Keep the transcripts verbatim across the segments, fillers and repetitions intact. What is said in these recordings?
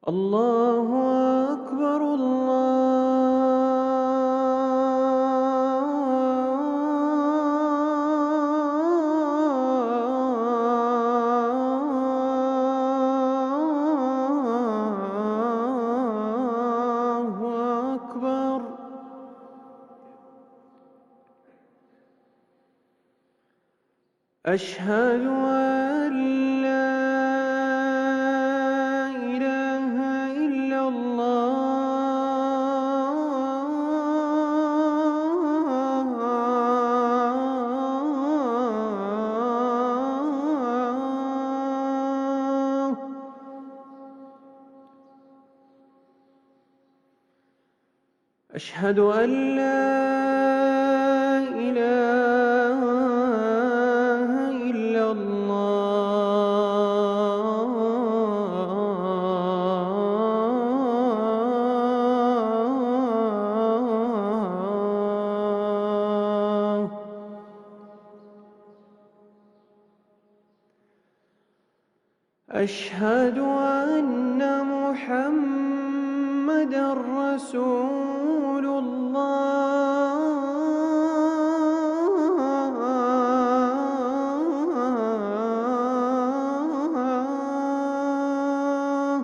الله أكبر. الله أكبر. أشهد أن لا إله إلا الله. أشهد أن لا إله إلا الله. أشهد أن محمدًا رسول الله.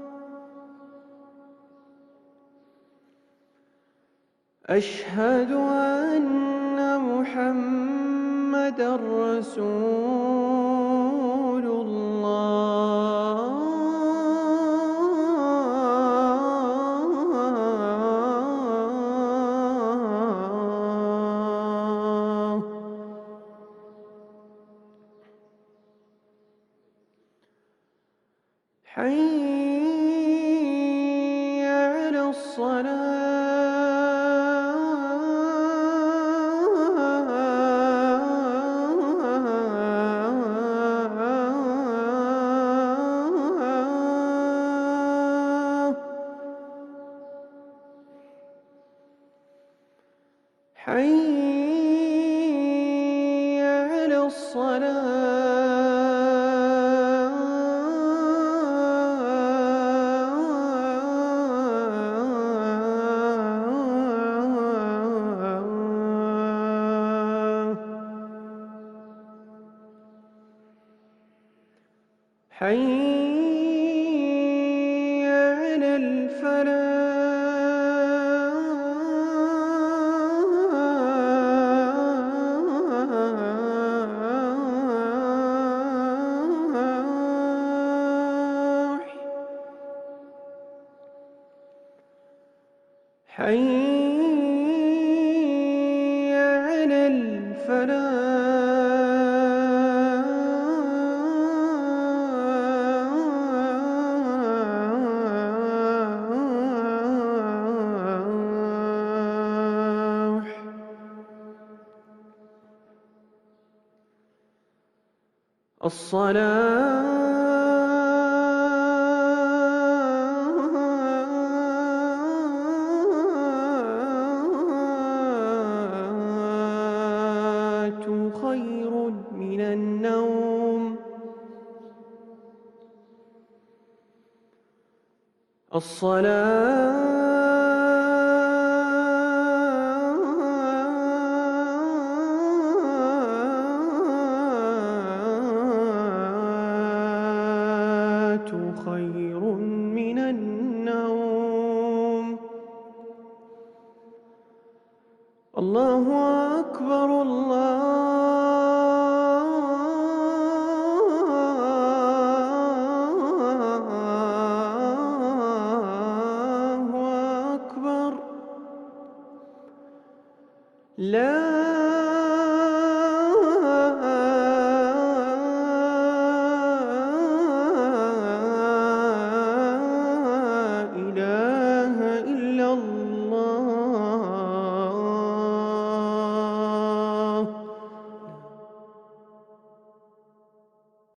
أشهد أن محمدًا رسول الله. حي على الصلاة. حي على الصلاة. حي على الفلاح. حي على الفلاح. الصلاة خير من النوم. الصلاة خير من النوم. الله أكبر. الله أكبر. لا